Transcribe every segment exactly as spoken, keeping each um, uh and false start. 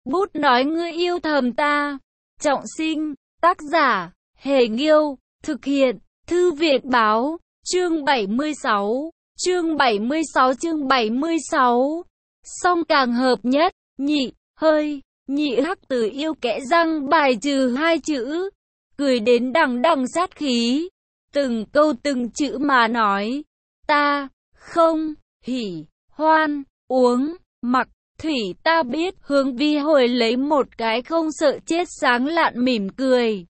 Bút nói ngươi yêu thầm ta. Trọng sinh, tác giả, Hề Nghiêu, thực hiện, Thư viện Báo, chương bảy mươi sáu, chương bảy mươi sáu chương bảy mươi sáu. Song càng hợp nhất, nhị, hơi, nhị hắc từ yêu kẽ răng bài trừ hai chữ, cười đến đằng đằng sát khí, từng câu từng chữ mà nói, ta, không, hỉ, hoan, uống, mặc, thủy ta biết. Hướng Vi hồi lấy một cái không sợ chết sáng lạn mỉm cười.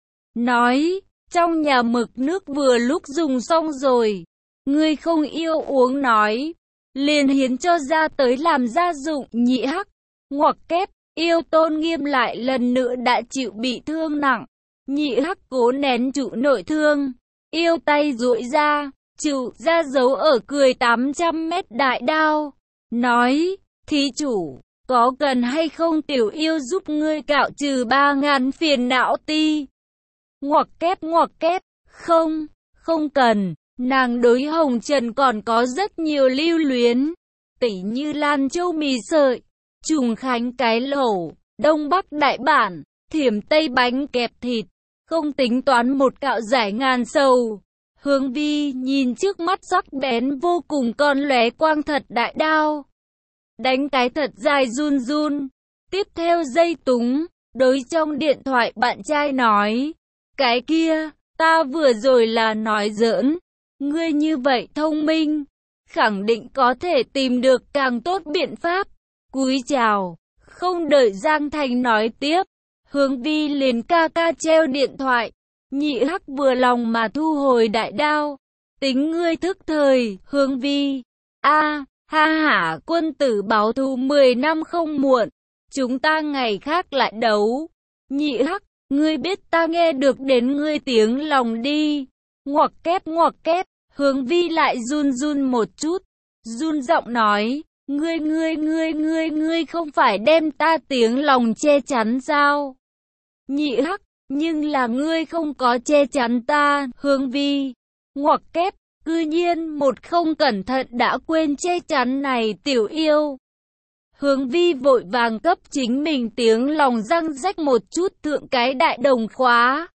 Nói, trong nhà mực nước vừa lúc dùng xong rồi, ngươi không yêu uống nói, liền hiến cho ra tới làm gia dụng. Nhị hắc, ngoặc kép, yêu tôn nghiêm lại lần nữa đã chịu bị thương nặng. Nhị hắc cố nén trụ nội thương, yêu tay duỗi ra, chịu ra dấu ở cười tám trăm mét đại đao. Nói, thí chủ, có cần hay không tiểu yêu giúp ngươi cạo trừ ba ngàn phiền não ti? Ngoặc kép ngoặc kép, không, không cần. Nàng đối hồng trần còn có rất nhiều lưu luyến, tỉ như Lan Châu mì sợi, Trùng Khánh cái lẩu, Đông Bắc đại bản, Thiểm Tây bánh kẹp thịt, không tính toán một cạo giải ngàn sầu. Hướng Vi nhìn trước mắt sắc bén vô cùng con lóe quang thật đại đao, đánh cái thật dài run run. Tiếp theo dây túng, đối trong điện thoại bạn trai nói, cái kia, ta vừa rồi là nói giỡn. Ngươi như vậy thông minh, khẳng định có thể tìm được càng tốt biện pháp. Cúi chào, không đợi Giang Thành nói tiếp, Hướng Vi liền ca ca treo điện thoại. Nhị hắc vừa lòng mà thu hồi đại đao. Tính ngươi thức thời, Hướng Vi. A, ha hả, quân tử báo thù mười năm không muộn. Chúng ta ngày khác lại đấu. Nhị hắc, ngươi biết ta nghe được đến ngươi tiếng lòng đi. Ngoặc kép ngoặc kép, Hướng Vi lại run run một chút, run giọng nói, ngươi ngươi ngươi ngươi ngươi không phải đem ta tiếng lòng che chắn sao? Nhị hắc, nhưng là ngươi không có che chắn ta. Hướng Vi, ngoặc kép, cư nhiên một không cẩn thận đã quên che chắn này tiểu yêu. Hướng Vi vội vàng cấp chính mình tiếng lòng răng rách một chút thượng cái đại đồng khóa.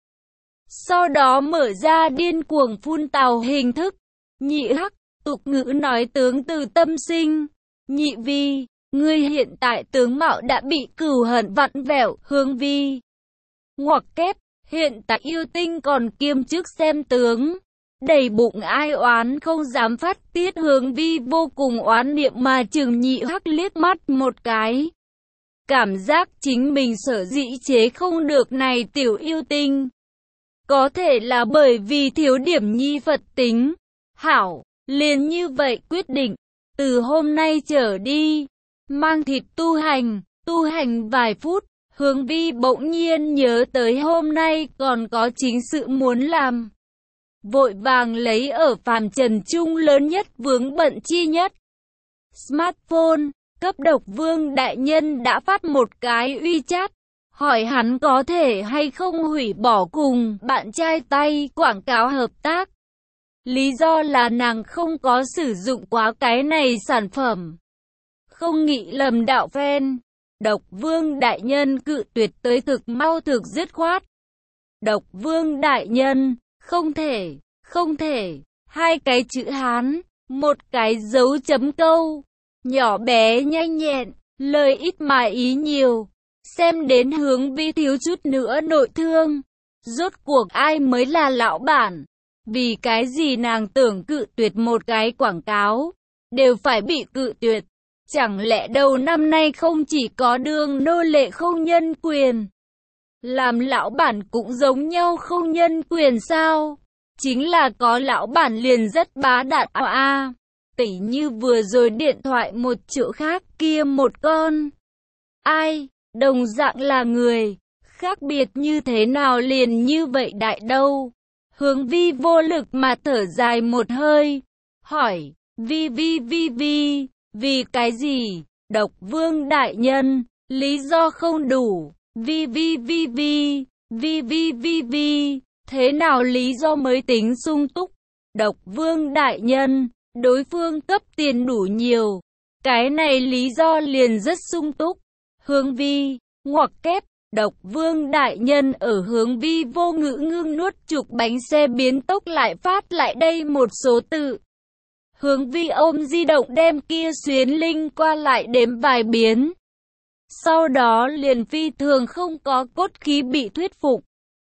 Sau đó mở ra điên cuồng phun tào hình thức. Nhị hắc, tục ngữ nói tướng từ tâm sinh. Nhị Vi, ngươi hiện tại tướng mạo đã bị cừu hận vặn vẹo. Hướng Vi, ngoặc kép, hiện tại yêu tinh còn kiêm chức xem tướng, đầy bụng ai oán không dám phát tiết. Hướng Vi vô cùng oán niệm mà chừng nhị hắc liếc mắt một cái. Cảm giác chính mình sở dĩ chế không được này tiểu yêu tinh, có thể là bởi vì thiếu điểm nhi Phật tính. Hảo, liền như vậy quyết định, từ hôm nay trở đi, mang thịt tu hành, tu hành vài phút. Hướng Vi bỗng nhiên nhớ tới hôm nay còn có chính sự muốn làm. Vội vàng lấy ở phàm trần chung lớn nhất vướng bận chi nhất. Smartphone, cấp độc vương đại nhân đã phát một cái uy chat, hỏi hắn có thể hay không hủy bỏ cùng bạn trai tay quảng cáo hợp tác. Lý do là nàng không có sử dụng quá cái này sản phẩm. Không nghĩ lầm đạo fan. Độc vương đại nhân cự tuyệt tới thực mau thực dứt khoát. Độc vương đại nhân, không thể, không thể, hai cái chữ Hán, một cái dấu chấm câu, nhỏ bé nhanh nhẹn, lời ít mà ý nhiều, xem đến Hướng Vi thiếu chút nữa nội thương. Rốt cuộc ai mới là lão bản? Vì cái gì nàng tưởng cự tuyệt một cái quảng cáo, đều phải bị cự tuyệt? Chẳng lẽ đầu năm nay không chỉ có đương nô lệ không nhân quyền, làm lão bản cũng giống nhau không nhân quyền sao? Chính là có lão bản liền rất bá đạo a. À, tỉ như vừa rồi điện thoại một chỗ khác kia một con. Ai, đồng dạng là người, khác biệt như thế nào liền như vậy đại đâu? Hướng Vi vô lực mà thở dài một hơi, hỏi, Vi Vi Vi Vi, vì cái gì? Độc vương đại nhân, lý do không đủ. Vi Vi Vi Vi, Vi Vi Vi Vi, thế nào lý do mới tính sung túc? Độc vương đại nhân, đối phương cấp tiền đủ nhiều, cái này lý do liền rất sung túc. Hướng vi, ngoặc kép, Độc Vương đại nhân ở Hướng vi vô ngữ ngưng nuốt chục bánh xe biến tốc lại phát lại đây một số tự. Hướng vi ôm di động đem kia xuyến linh qua lại đếm vài biến. Sau đó liền phi thường không có cốt khí bị thuyết phục.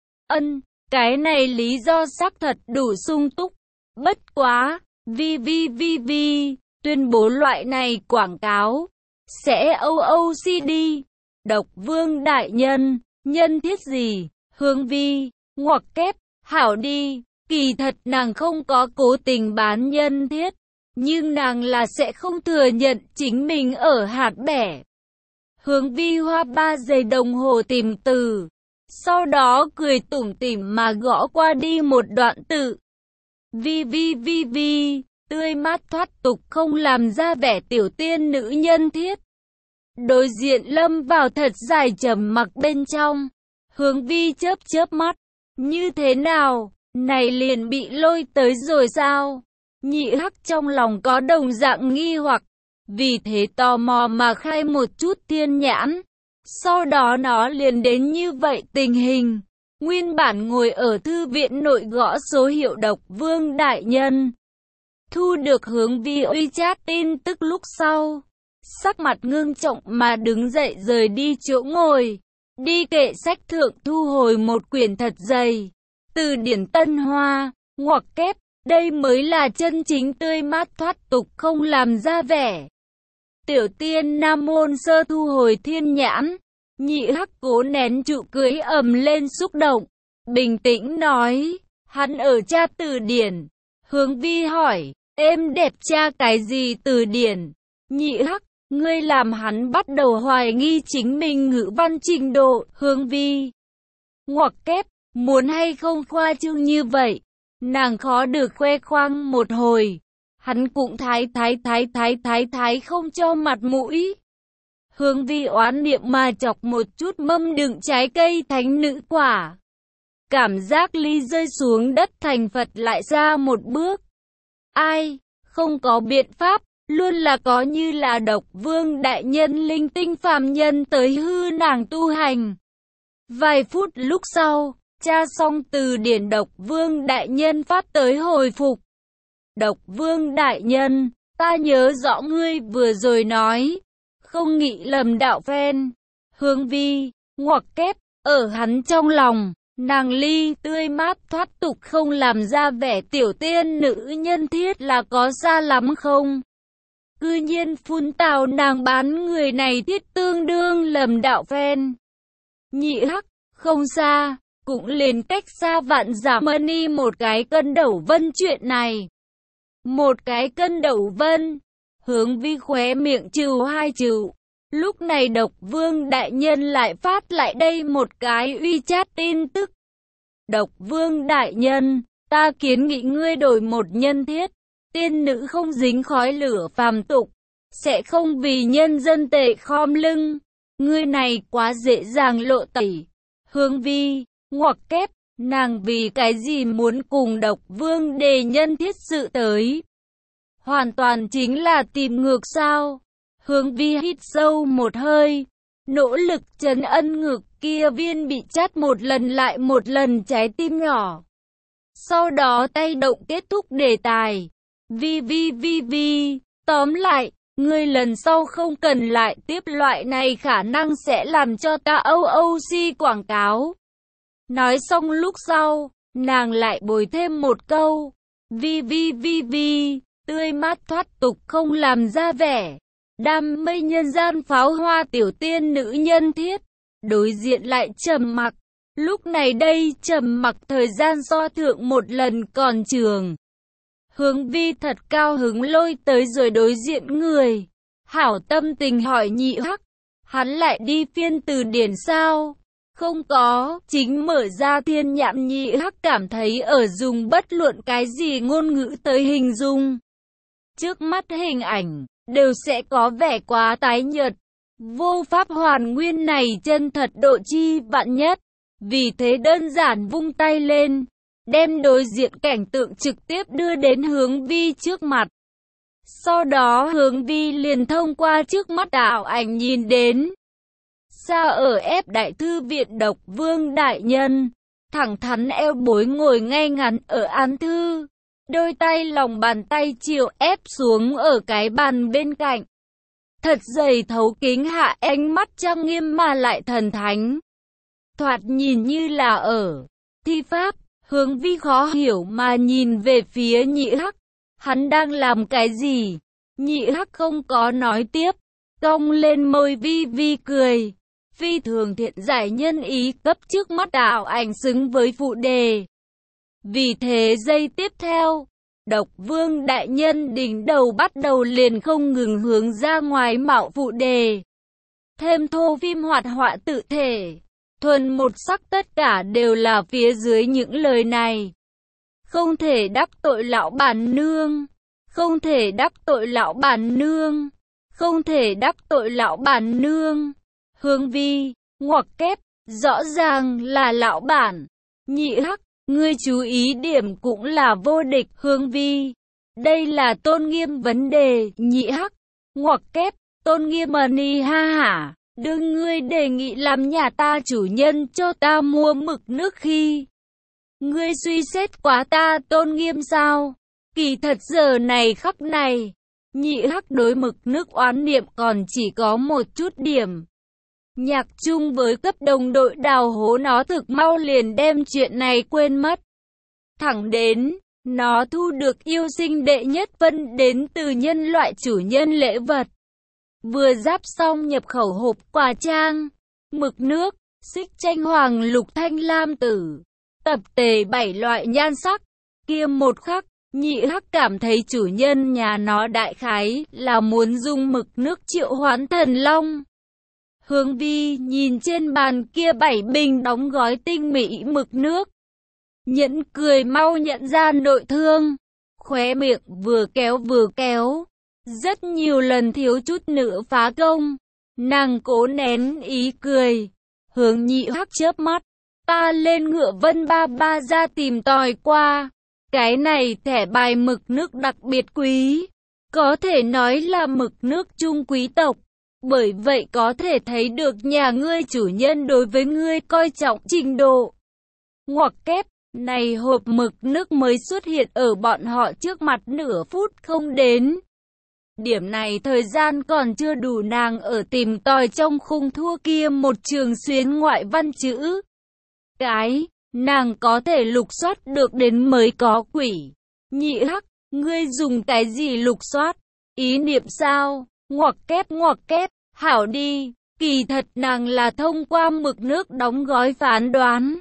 Ân, cái này lý do xác thật đủ sung túc. Bất quá, vi vi vi vi, tuyên bố loại này quảng cáo, sẽ o o xê đê. Độc Vương đại nhân, nhân thiết gì? Hướng vi, ngoặc kép, hảo đi, kỳ thật nàng không có cố tình bán nhân thiết, nhưng nàng là sẽ không thừa nhận chính mình ở hạt bẻ. Hướng vi hoa ba giây đồng hồ tìm từ, sau đó cười tủm tỉm mà gõ qua đi một đoạn tự. Vi vi vi vi, tươi mát thoát tục không làm ra vẻ tiểu tiên nữ nhân thiết. Đối diện lâm vào thật dài trầm mặc bên trong. Hướng vi chớp chớp mắt. Như thế nào? Này liền bị lôi tới rồi sao? Nhị hắc trong lòng có đồng dạng nghi hoặc. Vì thế tò mò mà khai một chút thiên nhãn. Sau đó nó liền đến như vậy tình hình. Nguyên bản ngồi ở thư viện nội gõ số hiệu Độc Vương đại nhân. Thu được Hướng vi WeChat tin tức lúc sau. Sắc mặt ngưng trọng mà đứng dậy rời đi chỗ ngồi. Đi kệ sách thượng thu hồi một quyển thật dày. Từ điển Tân Hoa, ngoặc kép, đây mới là chân chính tươi mát thoát tục không làm ra vẻ. Tiểu tiên Nam Môn Sơ thu hồi thiên nhãn. Nhị hắc cố nén trụ cưới ầm lên xúc động. Bình tĩnh nói, hắn ở tra từ điển. Hướng vi hỏi, em đẹp tra cái gì từ điển? Nhị hắc, ngươi làm hắn bắt đầu hoài nghi chính mình ngữ văn trình độ. Hướng vi, ngoặc kép, muốn hay không khoa trương như vậy? Nàng khó được khoe khoang một hồi. Hắn cũng thái thái thái thái thái thái không cho mặt mũi. Hướng vi oán niệm mà chọc một chút mâm đựng trái cây thánh nữ quả. Cảm giác ly rơi xuống đất thành Phật lại ra một bước. Ai, không có biện pháp, luôn là có như là Độc Vương đại nhân linh tinh phàm nhân tới hư nàng tu hành. Vài phút lúc sau, tra xong từ điển Độc Vương đại nhân phát tới hồi phục. Độc Vương đại nhân, ta nhớ rõ ngươi vừa rồi nói, không nghĩ lầm đạo phen. Hướng vi, ngoặc kép, ở hắn trong lòng, nàng ly tươi mát thoát tục không làm ra vẻ tiểu tiên nữ nhân thiết là có xa lắm không? Cư nhiên phun tào nàng bán người này thiết tương đương lầm đạo phen. Nhị hắc, không xa, cũng liền cách xa vạn giảm money một cái cân đẩu vân chuyện này. Một cái cân đẩu vân, Hướng vi khóe miệng trừ hai trừ. Lúc này Độc Vương đại nhân lại phát lại đây một cái WeChat tin tức. Độc Vương đại nhân, ta kiến nghị ngươi đổi một nhân thiết. Tiên nữ không dính khói lửa phàm tục, sẽ không vì nhân dân tệ khom lưng. Ngươi này quá dễ dàng lộ tẩy. Hướng vi, ngoặc kép, nàng vì cái gì muốn cùng Độc Vương đề nhân thiết sự tới? Hoàn toàn chính là tìm ngược sao? Hướng vi hít sâu một hơi, nỗ lực trấn ân ngực kia viên bị chát một lần lại một lần trái tim nhỏ. Sau đó tay động kết thúc đề tài. Vi vi vi vi, tóm lại, ngươi lần sau không cần lại tiếp loại này khả năng sẽ làm cho ta o o xê quảng cáo. Nói xong lúc sau, nàng lại bồi thêm một câu. Vi vi vi vi, tươi mát thoát tục không làm ra vẻ. Đam mê nhân gian pháo hoa tiểu tiên nữ nhân thiết. Đối diện lại trầm mặc. Lúc này đây trầm mặc thời gian so thượng một lần còn trường. Hướng vi thật cao hứng lôi tới rồi đối diện người. Hảo tâm tình hỏi nhị hắc. Hắn lại đi phiên từ điển sao? Không có, chính mở ra thiên nhãn. Nhị hắc cảm thấy ở dùng bất luận cái gì ngôn ngữ tới hình dung. Trước mắt hình ảnh, đều sẽ có vẻ quá tái nhợt. Vô pháp hoàn nguyên này chân thật độ chi vạn nhất. Vì thế đơn giản vung tay lên, đem đối diện cảnh tượng trực tiếp đưa đến Hướng vi trước mặt. Sau đó Hướng vi liền thông qua trước mắt ảo ảnh nhìn đến xa ở ép đại thư viện Độc Vương đại nhân, thẳng thắn eo bối ngồi ngay ngắn ở án thư, đôi tay lòng bàn tay chiều ép xuống ở cái bàn bên cạnh. Thật dày thấu kính hạ, ánh mắt trang nghiêm mà lại thần thánh. Thoạt nhìn như là ở thi pháp. Hướng Vi khó hiểu mà nhìn về phía Nhị Hắc. Hắn đang làm cái gì? Nhị Hắc không có nói tiếp, cong lên môi vi vi cười. Phi thường thiện giải nhân ý cấp trước mắt đạo ảnh xứng với phụ đề. Vì thế giây tiếp theo, Độc Vương đại nhân đỉnh đầu bắt đầu liền không ngừng hướng ra ngoài mạo phụ đề. Thêm thô phim hoạt họa tự thể. Thuần một sắc, tất cả đều là phía dưới những lời này. Không thể đắc tội lão bản nương. Không thể đắc tội lão bản nương. Không thể đắc tội lão bản nương. Hướng Vi, ngoặc kép, rõ ràng là lão bản. Nhị Hắc, ngươi chú ý điểm cũng là vô địch. Hướng Vi, đây là tôn nghiêm vấn đề. Nhị Hắc, ngoặc kép, tôn nghiêm mà ni ha hả. Đừng ngươi đề nghị làm nhà ta chủ nhân cho ta mua mực nước khi ngươi suy xét quá ta tôn nghiêm sao? Kỳ thật giờ này khắc này, Nhị Hắc đối mực nước oán niệm còn chỉ có một chút điểm. Nhạc chung với cấp đồng đội đào hố, nó thực mau liền đem chuyện này quên mất. Thẳng đến, nó thu được yêu sinh đệ nhất phân đến từ nhân loại chủ nhân lễ vật. Vừa giáp xong nhập khẩu hộp quà trang, mực nước, xích tranh hoàng lục thanh lam tử, tập tề bảy loại nhan sắc, kia một khắc, Nhị Hắc cảm thấy chủ nhân nhà nó đại khái là muốn dùng mực nước triệu hoán thần long. Hướng Vi nhìn trên bàn kia bảy bình đóng gói tinh mỹ mực nước, nhẫn cười mau nhận ra nội thương, khóe miệng vừa kéo vừa kéo. Rất nhiều lần thiếu chút nữa phá công, nàng cố nén ý cười, hướng Nhị Hắc chớp mắt, ta lên ngựa Vân Ba Ba ra tìm tòi qua, cái này thẻ bài mực nước đặc biệt quý, có thể nói là mực nước trung quý tộc, bởi vậy có thể thấy được nhà ngươi chủ nhân đối với ngươi coi trọng trình độ. Ngoặc kép, này hộp mực nước mới xuất hiện ở bọn họ trước mặt nửa phút không đến. Điểm này thời gian còn chưa đủ nàng ở tìm tòi trong khung thua kia một trường xuyến ngoại văn chữ. Cái, nàng có thể lục soát được đến mới có quỷ. Nhị Hắc, ngươi dùng cái gì lục soát? Ý niệm sao? Ngoặc kép ngoặc kép, hảo đi, kỳ thật nàng là thông qua mực nước đóng gói phán đoán.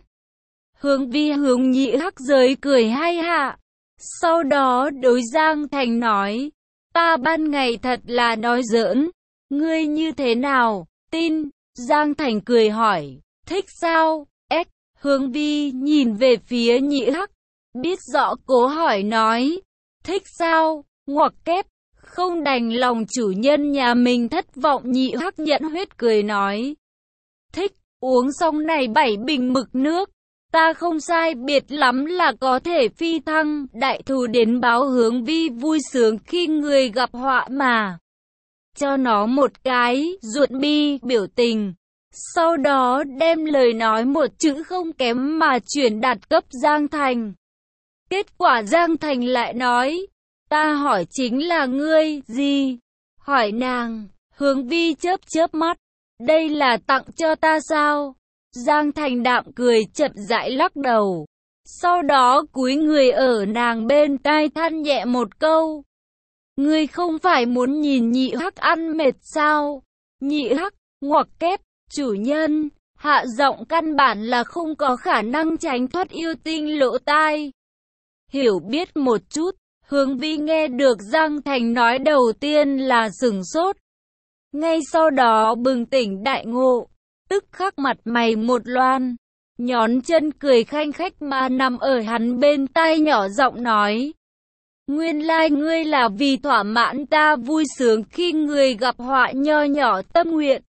Hướng Vi hướng Nhị Hắc giới cười hay hạ. Sau đó đối Giang Thành nói. Ta ban ngày thật là nói giỡn, ngươi như thế nào, tin? Giang Thành cười hỏi, thích sao? Ếch, Hướng Vi nhìn về phía Nhị Hắc, biết rõ cố hỏi nói, thích sao? Ngoặc kép, không đành lòng chủ nhân nhà mình thất vọng. Nhị Hắc nhận huyết cười nói, thích, uống xong này bảy bình mực nước. Ta không sai biệt lắm là có thể phi thăng, đại thù đến báo. Hướng Vi vui sướng khi người gặp họa mà. Cho nó một cái, ruột bi, biểu tình. Sau đó đem lời nói một chữ không kém mà chuyển đạt cấp Giang Thành. Kết quả Giang Thành lại nói, ta hỏi chính là ngươi, gì? Hỏi nàng, Hướng Vi chớp chớp mắt, đây là tặng cho ta sao? Giang Thành đạm cười chậm rãi lắc đầu. Sau đó cúi người ở nàng bên tai than nhẹ một câu. Ngươi không phải muốn nhìn Nhị Hắc ăn mệt sao? Nhị Hắc, ngoặc kép, chủ nhân, hạ giọng căn bản là không có khả năng tránh thoát yêu tinh lỗ tai. Hiểu biết một chút, Hướng Vi nghe được Giang Thành nói đầu tiên là sửng sốt. Ngay sau đó bừng tỉnh đại ngộ. Tức khắc mặt mày một loan, nhón chân cười khanh khách mà nằm ở hắn bên tai nhỏ giọng nói. Nguyên lai ngươi là vì thỏa mãn ta vui sướng khi người gặp họa nho nhỏ tâm nguyện.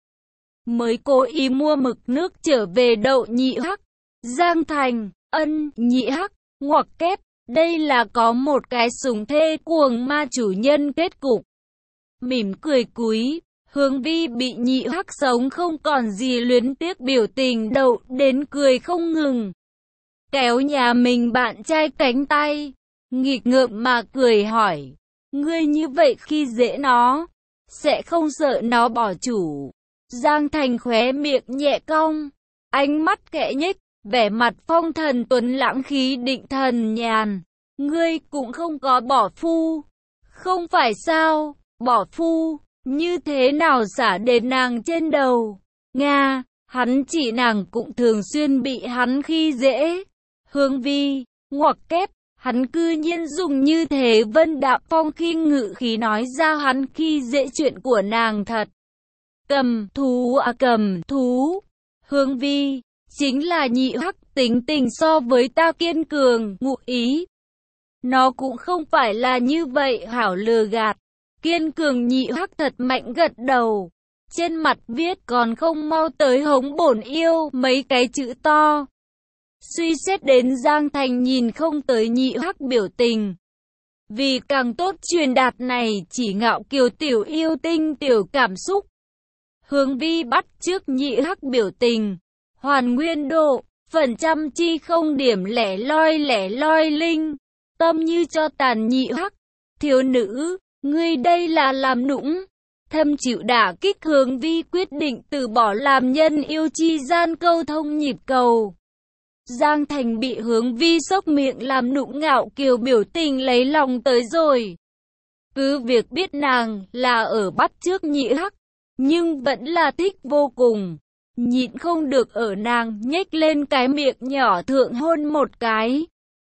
Mới cố ý mua mực nước trở về đậu Nhị Hắc. Giang Thành, ân, Nhị Hắc, ngoặc kép, đây là có một cái sùng thê cuồng ma chủ nhân kết cục. Mỉm cười cúi. Hướng Vi bị Nhị Hắc sống không còn gì luyến tiếc, biểu tình đậu đến cười không ngừng. Kéo nhà mình bạn trai cánh tay, nghịch ngợm mà cười hỏi, ngươi như vậy khi dễ nó, sẽ không sợ nó bỏ chủ. Giang Thành khóe miệng nhẹ cong, ánh mắt khẽ nhếch, vẻ mặt phong thần tuấn lãng khí định thần nhàn. Ngươi cũng không có bỏ phu, không phải sao? Bỏ phu, như thế nào xả đến nàng trên đầu? Nga, hắn chỉ nàng cũng thường xuyên bị hắn khi dễ. Hướng Vi, ngoặc kép, hắn cư nhiên dùng như thế vân đạm phong khinh ngự khí nói ra hắn khi dễ chuyện của nàng thật. Cầm thú à cầm thú. Hướng Vi, chính là Nhị Hắc tính tình so với ta kiên cường, ngụ ý. Nó cũng không phải là như vậy hảo lừa gạt. Kiên cường Nhị Hắc thật mạnh gật đầu. Trên mặt viết còn không mau tới hống bổn yêu mấy cái chữ to. Suy xét đến Giang Thành nhìn không tới Nhị Hắc biểu tình. Vì càng tốt truyền đạt này chỉ ngạo kiều tiểu yêu tinh tiểu cảm xúc. Hướng Vi bắt trước Nhị Hắc biểu tình. Hoàn nguyên độ, phần trăm chi không điểm lẻ loi lẻ loi linh. Tâm như cho tàn Nhị Hắc. Thiếu nữ, ngươi đây là làm nũng. Thâm chịu đả kích, Hướng Vi quyết định từ bỏ làm nhân yêu chi gian câu thông nhịp cầu. Giang Thành bị Hướng Vi sốc miệng làm nũng ngạo kiều biểu tình lấy lòng tới rồi. Cứ việc biết nàng là ở bắt trước Nhị Hắc, nhưng vẫn là thích vô cùng. Nhịn không được ở nàng nhếch lên cái miệng nhỏ thượng hôn một cái.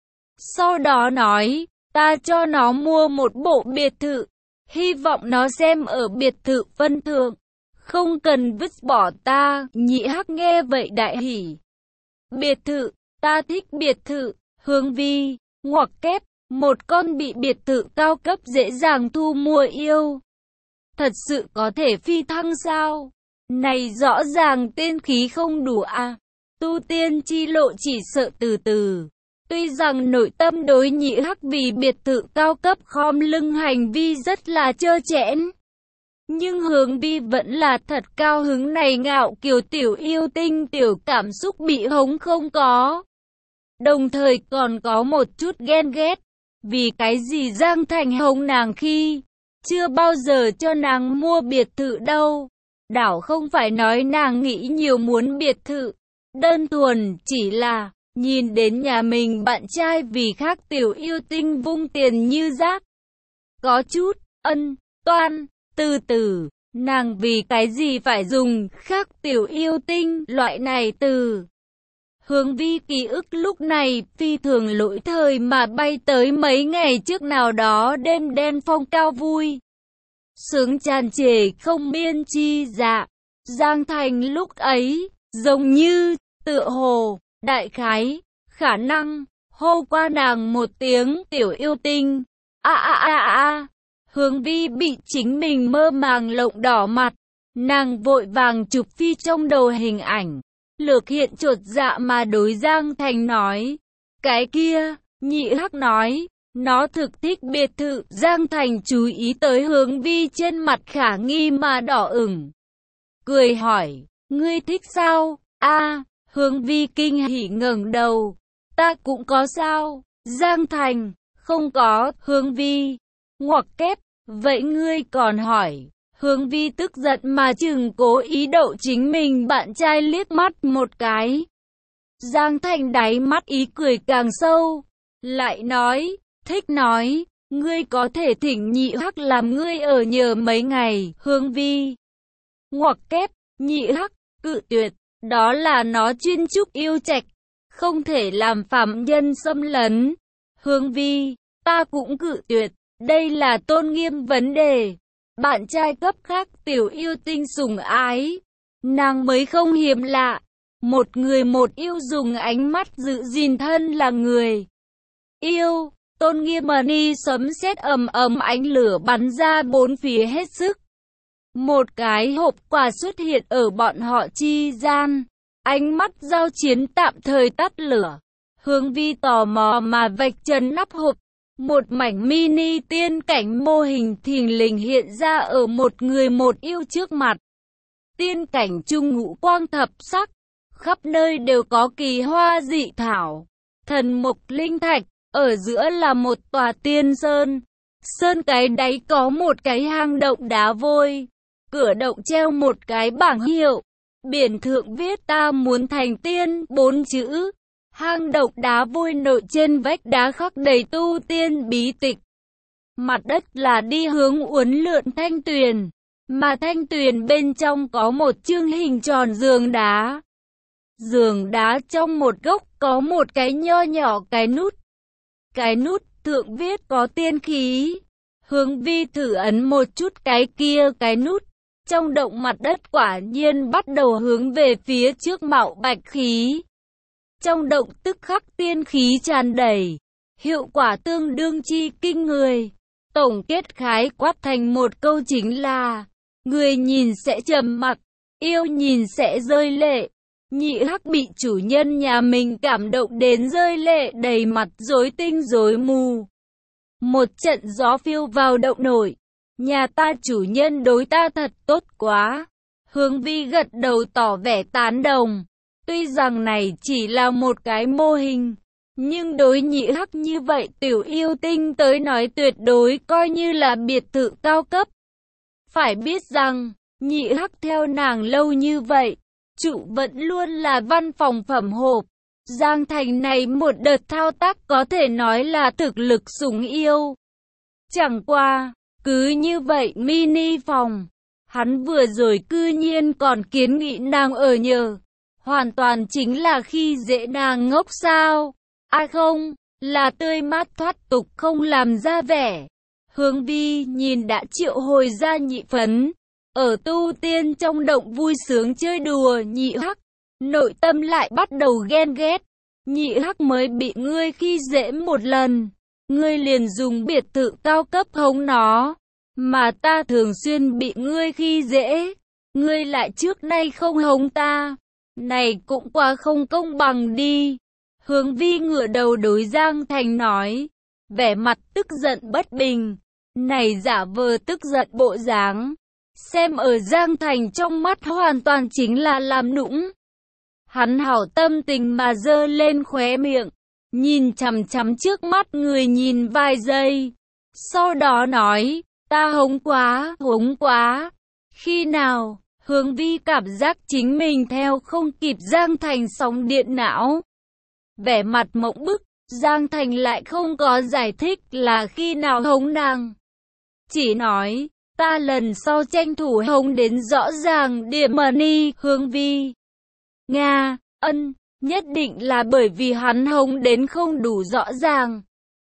Sau đó nói, ta cho nó mua một bộ biệt thự, hy vọng nó xem ở biệt thự phân thượng, không cần vứt bỏ ta. Nhị Hắc nghe vậy đại hỉ. Biệt thự, ta thích biệt thự. Hướng Vi, ngoặc kép, một con bị biệt thự cao cấp dễ dàng thu mua yêu. Thật sự có thể phi thăng sao? Này rõ ràng tiên khí không đủ à? Tu tiên chi lộ chỉ sợ từ từ. Tuy rằng nội tâm đối Nhị Hắc vì biệt thự cao cấp khom lưng hành vi rất là trơ trẽn, nhưng Hướng Vi vẫn là thật cao hứng này ngạo kiều tiểu yêu tinh tiểu cảm xúc bị hống không có. Đồng thời còn có một chút ghen ghét. Vì cái gì Giang Thành hống nàng khi chưa bao giờ cho nàng mua biệt thự đâu. Đảo không phải nói nàng nghĩ nhiều muốn biệt thự, đơn thuần chỉ là nhìn đến nhà mình bạn trai vì khác tiểu yêu tinh vung tiền như rác. Có chút ân toan. Từ từ, nàng vì cái gì phải dùng khác tiểu yêu tinh loại này từ. Hướng Vi ký ức lúc này phi thường lỗi thời mà bay tới mấy ngày trước nào đó đêm đen phong cao vui sướng tràn trề không biên chi dạ. Giang Thành lúc ấy giống như tựa hồ đại khái khả năng hô qua nàng một tiếng tiểu yêu tinh. A a a a. Hướng Vi bị chính mình mơ màng lộng đỏ mặt, nàng vội vàng chụp phi trong đầu hình ảnh. Lược hiện chột dạ mà đối Giang Thành nói, cái kia. Nhị Hắc nói, nó thực thích biệt thự. Giang Thành chú ý tới Hướng Vi trên mặt khả nghi mà đỏ ửng, cười hỏi, ngươi thích sao? A. Hướng Vi kinh hỉ ngẩng đầu, ta cũng có sao? Giang Thành, không có. Hướng Vi, ngoặc kép, vậy ngươi còn hỏi? Hướng Vi tức giận mà chừng cố ý đậu chính mình bạn trai liếc mắt một cái. Giang Thành đáy mắt ý cười càng sâu, lại nói, thích nói, ngươi có thể thỉnh Nhị Hắc làm ngươi ở nhờ mấy ngày. Hướng Vi, ngoặc kép, Nhị Hắc, cự tuyệt, đó là nó chuyên trúc yêu trạch, không thể làm phạm nhân xâm lấn. Hướng Vi, ta cũng cự tuyệt, đây là tôn nghiêm vấn đề. Bạn trai cấp khác tiểu yêu tinh sủng ái, nàng mới không hiếm lạ. Một người một yêu dùng ánh mắt giữ gìn thân là người yêu. Tôn nghiêm ni sấm sét ầm ầm, ánh lửa bắn ra bốn phía hết sức. Một cái hộp quà xuất hiện ở bọn họ chi gian. Ánh mắt giao chiến tạm thời tắt lửa. Hướng Vi tò mò mà vạch trần nắp hộp, Một mảnh mini tiên cảnh mô hình thình lình hiện ra ở một người một yêu trước mặt. Tiên cảnh trung ngũ quang thập sắc, khắp nơi đều có kỳ hoa dị thảo, thần mục linh thạch, ở giữa là một tòa tiên sơn. Sơn cái đáy có một cái hang động đá vôi, cửa động treo một cái bảng hiệu, biển thượng viết ta muốn thành tiên bốn chữ. Hang động đá vôi nội trên vách đá khắc đầy tu tiên bí tịch. Mặt đất là đi hướng uốn lượn thanh tuyền, mà thanh tuyền bên trong có một chương hình tròn giường đá. Giường đá trong một góc có một cái nho nhỏ cái nút. Cái nút thượng viết có tiên khí. Hướng Vi thử ấn một chút cái kia cái nút. Trong động mặt đất quả nhiên bắt đầu hướng về phía trước mạo bạch khí. Trong động tức khắc tiên khí tràn đầy, hiệu quả tương đương chi kinh người. Tổng kết khái quát thành một câu chính là, người nhìn sẽ trầm mặc, yêu nhìn sẽ rơi lệ. Nhị Hắc bị chủ nhân nhà mình cảm động đến rơi lệ đầy mặt rối tinh rối mù. Một trận gió phiêu vào động nổi, nhà ta chủ nhân đối ta thật tốt quá. Hướng Vi gật đầu tỏ vẻ tán đồng. Tuy rằng này chỉ là một cái mô hình, nhưng đối Nhị Hắc như vậy tiểu yêu tinh tới nói tuyệt đối coi như là biệt thự cao cấp. Phải biết rằng, Nhị Hắc theo nàng lâu như vậy, trụ vẫn luôn là văn phòng phẩm hộp. Giang Thành này một đợt thao tác có thể nói là thực lực sủng yêu. Chẳng qua, cứ như vậy mini phòng, hắn vừa rồi cư nhiên còn kiến nghị nàng ở nhờ. Hoàn toàn chính là khi dễ nàng ngốc sao. À không, là tươi mát thoát tục không làm ra vẻ. Hướng Vi nhìn đã triệu hồi ra nhị phấn. Ở tu tiên trong động vui sướng chơi đùa Nhị Hắc. Nội tâm lại bắt đầu ghen ghét. Nhị Hắc mới bị ngươi khi dễ một lần. Ngươi liền dùng biệt thự cao cấp hống nó. Mà ta thường xuyên bị ngươi khi dễ. Ngươi lại trước nay không hống ta. Này cũng quá không công bằng đi. Hướng Vi ngửa đầu đối Giang Thành nói, vẻ mặt tức giận bất bình. Này giả vờ tức giận bộ dáng, xem ở Giang Thành trong mắt hoàn toàn chính là làm nũng. Hắn hảo tâm tình mà giơ lên khóe miệng, nhìn chằm chằm trước mắt người nhìn vài giây. Sau đó nói, ta hống quá, hống quá. Khi nào? Hướng Vi cảm giác chính mình theo không kịp Giang Thành sóng điện não. Vẻ mặt mộng bức, Giang Thành lại không có giải thích là khi nào hống nàng. Chỉ nói, ta lần sau tranh thủ hống đến rõ ràng điểm money. Hướng Vi. Nga, ân, nhất định là bởi vì hắn hống đến không đủ rõ ràng.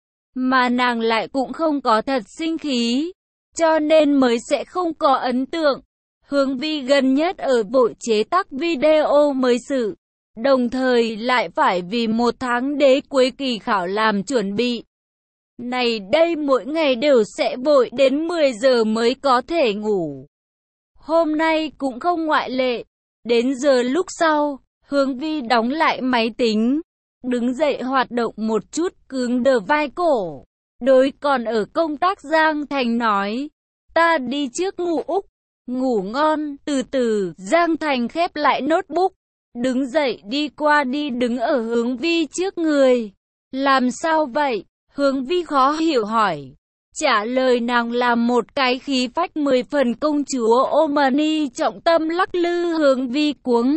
Mà nàng lại cũng không có thật sinh khí, cho nên mới sẽ không có ấn tượng. Hướng Vi gần nhất ở bộ chế tác video mới sự, đồng thời lại phải vì một tháng đế cuối kỳ khảo làm chuẩn bị. Này đây mỗi ngày đều sẽ vội đến mười giờ mới có thể ngủ. Hôm nay cũng không ngoại lệ. Đến giờ lúc sau, Hướng Vi đóng lại máy tính, đứng dậy hoạt động một chút cứng đờ vai cổ. Đối còn ở công tác Giang Thành nói, ta đi trước ngủ Úc. Ngủ ngon, từ từ, Giang Thành khép lại notebook, đứng dậy đi qua đi đứng ở Hướng Vi trước người. Làm sao vậy? Hướng Vi khó hiểu hỏi. Trả lời nàng là một cái khí phách mười phần công chúa Omani trọng tâm lắc lư. Hướng Vi cuống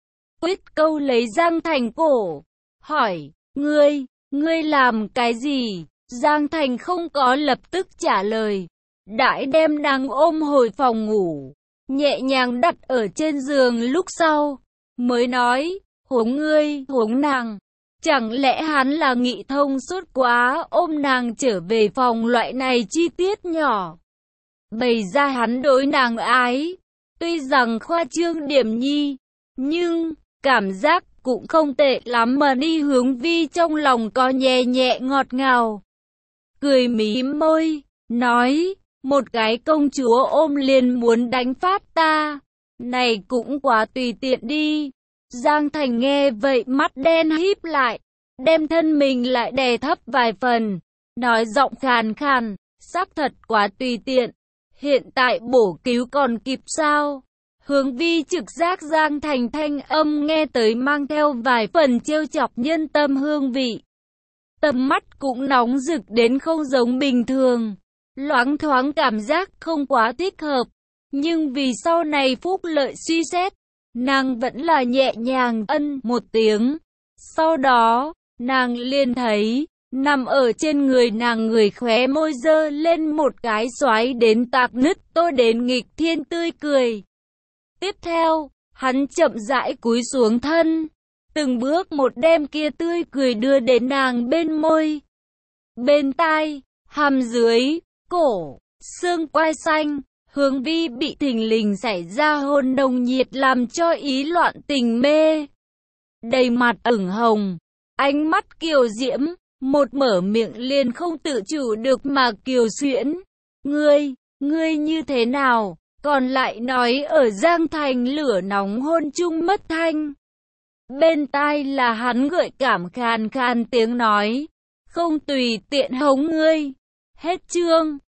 quýt câu lấy Giang Thành cổ, hỏi, ngươi, ngươi làm cái gì? Giang Thành không có lập tức trả lời. Đãi đem nàng ôm hồi phòng ngủ, nhẹ nhàng đặt ở trên giường lúc sau, mới nói, huống ngươi, huống nàng. Chẳng lẽ hắn là nghị thông suốt quá ôm nàng trở về phòng loại này chi tiết nhỏ. Bày ra hắn đối nàng ái, tuy rằng khoa trương điểm nhi, nhưng cảm giác cũng không tệ lắm mà đi. Hướng Vi trong lòng có nhẹ nhẹ ngọt ngào. Cười mím môi, nói, một cái công chúa ôm liền muốn đánh phát ta, này cũng quá tùy tiện đi. Giang Thành nghe vậy mắt đen híp lại, đem thân mình lại đè thấp vài phần, nói giọng khàn khàn, xác thật quá tùy tiện. Hiện tại bổ cứu còn kịp sao? Hướng Vi trực giác Giang Thành thanh âm nghe tới mang theo vài phần trêu chọc nhân tâm hương vị. Tầm mắt cũng nóng rực đến không giống bình thường. Loáng thoáng cảm giác không quá thích hợp. Nhưng vì sau này phúc lợi suy xét, nàng vẫn là nhẹ nhàng ân một tiếng. Sau đó, nàng liền thấy, nằm ở trên người nàng người khóe môi dơ lên một cái xoáy đến tạc nứt tôi đến nghịch thiên tươi cười. Tiếp theo, hắn chậm rãi cúi xuống thân, từng bước một đem kia tươi cười đưa đến nàng bên môi, bên tai, hàm dưới, cổ, xương quai xanh. Hướng Vi bị thình lình xảy ra hôn nồng nhiệt làm cho ý loạn tình mê. Đầy mặt ửng hồng, ánh mắt kiều diễm, một mở miệng liền không tự chủ được mà kiều xuyễn. Ngươi, ngươi như thế nào? Còn lại nói ở Giang Thành lửa nóng hôn chung mất thanh. Bên tai là hắn gợi cảm khàn khàn tiếng nói. Không tùy tiện hống ngươi. Hết chương.